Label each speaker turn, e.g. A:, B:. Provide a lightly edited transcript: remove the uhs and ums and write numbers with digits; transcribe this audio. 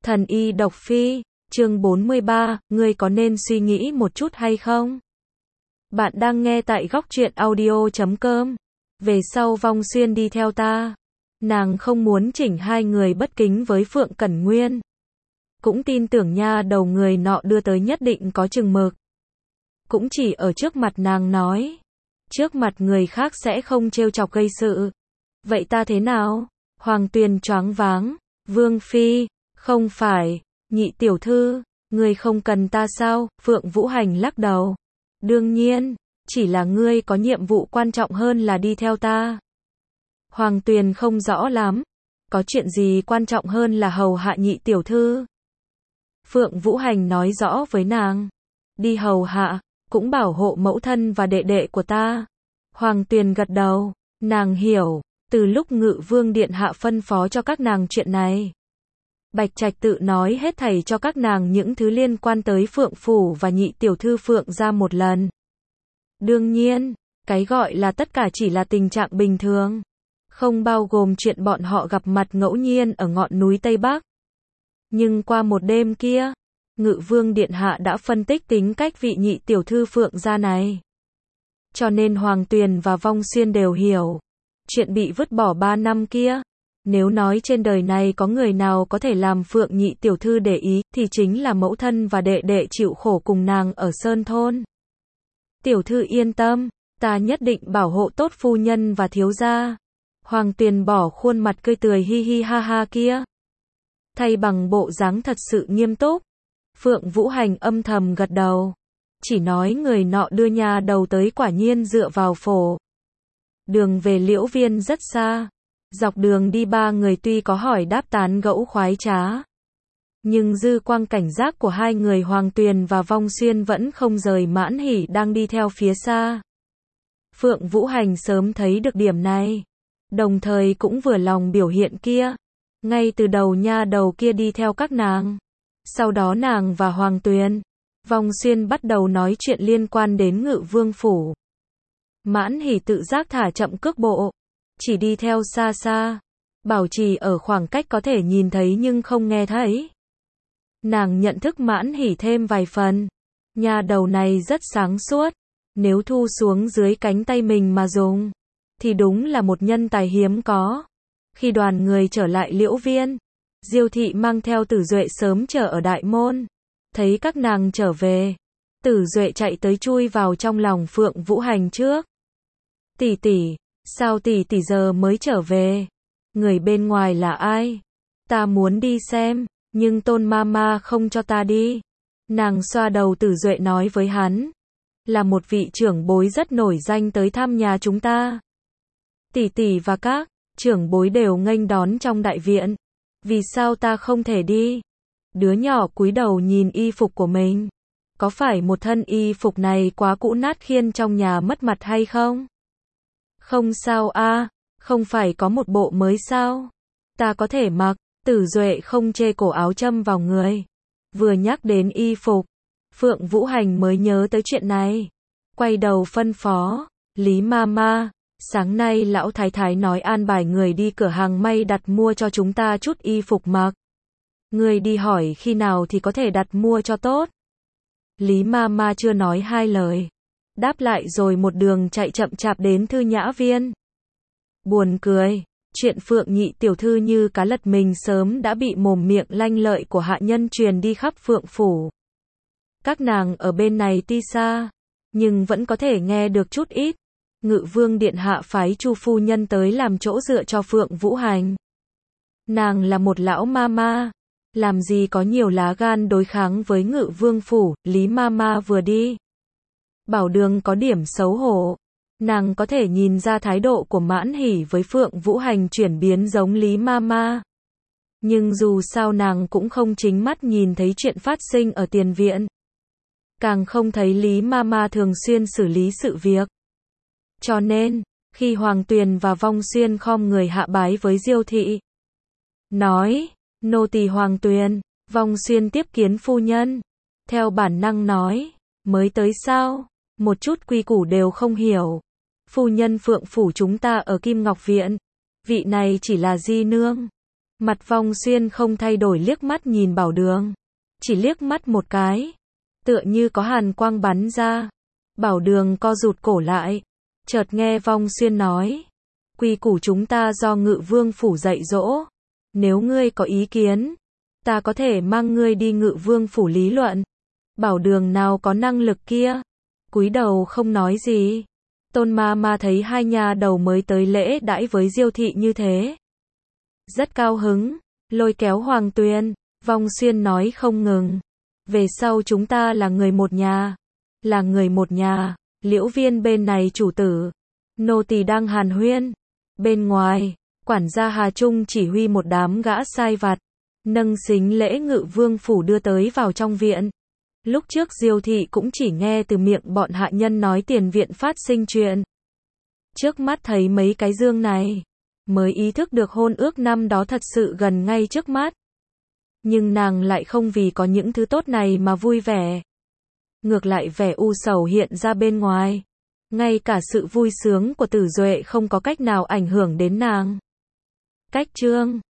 A: Thần y độc phi, chương 43, ngươi có nên suy nghĩ một chút hay không? Bạn đang nghe tại góc truyện audio.com. Về sau Vong Xuyên đi theo ta. Nàng không muốn chỉnh hai người bất kính với Phượng Cẩn Nguyên. Cũng tin tưởng nha đầu người nọ đưa tới nhất định có chừng mực. Cũng chỉ ở trước mặt nàng nói. Trước mặt người khác sẽ không trêu chọc gây sự. Vậy ta thế nào? Hoàng Tuyền choáng váng. Vương Phi, không phải, nhị tiểu thư, ngươi không cần ta sao? Phượng Vũ Hành lắc đầu. Đương nhiên, chỉ là ngươi có nhiệm vụ quan trọng hơn là đi theo ta. Hoàng Tuyền không rõ lắm. Có chuyện gì quan trọng hơn là hầu hạ nhị tiểu thư? Phượng Vũ Hành nói rõ với nàng. Đi hầu hạ, cũng bảo hộ mẫu thân và đệ đệ của ta. Hoàng Tuyền gật đầu, nàng hiểu, từ lúc Ngự Vương Điện Hạ phân phó cho các nàng chuyện này. Bạch Trạch tự nói hết thảy cho các nàng những thứ liên quan tới Phượng Phủ và nhị tiểu thư Phượng ra một lần. Đương nhiên, cái gọi là tất cả chỉ là tình trạng bình thường. Không bao gồm chuyện bọn họ gặp mặt ngẫu nhiên ở ngọn núi Tây Bắc. Nhưng qua một đêm kia, Ngự Vương Điện Hạ đã phân tích tính cách vị nhị tiểu thư Phượng gia này. Cho nên Hoàng Tuyền và Vong Xuyên đều hiểu. Chuyện bị vứt bỏ 3 năm kia. Nếu nói trên đời này có người nào có thể làm Phượng nhị tiểu thư để ý, thì chính là mẫu thân và đệ đệ chịu khổ cùng nàng ở Sơn Thôn. Tiểu thư yên tâm, ta nhất định bảo hộ tốt phu nhân và thiếu gia. Hoàng Tuyền bỏ khuôn mặt cười tươi hi hi ha ha kia. Thay bằng bộ dáng thật sự nghiêm túc. Phượng Vũ Hành âm thầm gật đầu. Chỉ nói người nọ đưa nhà đầu tới quả nhiên dựa vào phổ. Đường về Liễu Viên rất xa. Dọc đường đi ba người tuy có hỏi đáp tán gẫu khoái trá. Nhưng dư quang cảnh giác của hai người Hoàng Tuyền và Vong Xuyên vẫn không rời Mãn Hỷ đang đi theo phía xa. Phượng Vũ Hành sớm thấy được điểm này. Đồng thời cũng vừa lòng biểu hiện kia. Ngay từ đầu nha đầu kia đi theo các nàng. Sau đó nàng và Hoàng Tuyền, Vong Xuyên bắt đầu nói chuyện liên quan đến Ngự Vương Phủ. Mãn Hỷ tự giác thả chậm cước bộ. Chỉ đi theo xa xa. Bảo trì ở khoảng cách có thể nhìn thấy nhưng không nghe thấy. Nàng nhận thức Mãn Hỷ thêm vài phần. Nha đầu này rất sáng suốt. Nếu thu xuống dưới cánh tay mình mà dùng, thì đúng là một nhân tài hiếm có. Khi đoàn người trở lại Liễu Viên, Diêu thị mang theo Tử Duệ sớm chờ ở đại môn. Thấy các nàng trở về, Tử Duệ chạy tới chui vào trong lòng Phượng Vũ Hành trước. Tỷ tỷ, sao tỷ tỷ giờ mới trở về? Người bên ngoài là ai? Ta muốn đi xem, nhưng Tôn Mama không cho ta đi. Nàng xoa đầu Tử Duệ nói với hắn. Là một vị trưởng bối rất nổi danh tới thăm nhà chúng ta. Tỷ tỷ và các trưởng bối đều nghênh đón trong đại viện. Vì sao ta không thể đi? Đứa nhỏ cúi đầu nhìn y phục của mình. Có phải một thân y phục này quá cũ nát khiến trong nhà mất mặt hay không? Không sao a, không phải có một bộ mới sao? Ta có thể mặc. Tử Duệ không chê cổ áo châm vào người. Vừa nhắc đến y phục, Phượng Vũ Hành mới nhớ tới chuyện này. Quay đầu phân phó, Lý Mama, sáng nay lão thái thái nói an bài người đi cửa hàng may đặt mua cho chúng ta chút y phục mặc. Người đi hỏi khi nào thì có thể đặt mua cho tốt. Lý Mama chưa nói hai lời. Đáp lại rồi một đường chạy chậm chạp đến Thư Nhã Viên. Buồn cười, chuyện Phượng nhị tiểu thư như cá lật mình sớm đã bị mồm miệng lanh lợi của hạ nhân truyền đi khắp Phượng Phủ. Các nàng ở bên này tuy xa, nhưng vẫn có thể nghe được chút ít. Ngự Vương Điện Hạ phái Chu phu nhân tới làm chỗ dựa cho Phượng Vũ Hành. Nàng là một lão mama, làm gì có nhiều lá gan đối kháng với Ngự Vương Phủ. Lý Mama vừa đi, Bảo Đường có điểm xấu hổ. Nàng có thể nhìn ra thái độ của Mãn Hỷ với Phượng Vũ Hành chuyển biến giống Lý Mama. Nhưng dù sao nàng cũng không chính mắt nhìn thấy chuyện phát sinh ở tiền viện. Càng không thấy Lý Mama thường xuyên xử lý sự việc. Cho nên, khi Hoàng Tuyền và Vong Xuyên khom người hạ bái với Diêu thị, nói, nô tỳ Hoàng Tuyền, Vong Xuyên tiếp kiến phu nhân. Theo bản năng nói, mới tới sao? Một chút quy củ đều không hiểu. Phu nhân Phượng Phủ chúng ta ở Kim Ngọc Viện. Vị này chỉ là di nương. Mặt Vong Xuyên không thay đổi liếc mắt nhìn Bảo Đường. Chỉ liếc mắt một cái. Tựa như có hàn quang bắn ra. Bảo Đường co rụt cổ lại. Chợt nghe Vong Xuyên nói. Quy củ chúng ta do Ngự Vương Phủ dạy dỗ. Nếu ngươi có ý kiến, ta có thể mang ngươi đi Ngự Vương Phủ lý luận. Bảo Đường nào có năng lực kia. Cúi đầu không nói gì. Tôn ma ma thấy hai nhà đầu mới tới lễ đãi với Diêu thị như thế. Rất cao hứng, lôi kéo Hoàng Tuyền. Vong Xuyên nói không ngừng. Về sau chúng ta là người một nhà. Là người một nhà. Liễu Viên bên này chủ tử. Nô tỳ đang hàn huyên. Bên ngoài, quản gia Hà Trung chỉ huy một đám gã sai vặt. Nâng xính lễ Ngự Vương Phủ đưa tới vào trong viện. Lúc trước Diêu thị cũng chỉ nghe từ miệng bọn hạ nhân nói tiền viện phát sinh chuyện. Trước mắt thấy mấy cái dương này, mới ý thức được hôn ước năm đó thật sự gần ngay trước mắt. Nhưng nàng lại không vì có những thứ tốt này mà vui vẻ. Ngược lại vẻ u sầu hiện ra bên ngoài. Ngay cả sự vui sướng của Tử Duệ không có cách nào ảnh hưởng đến nàng. Cách chương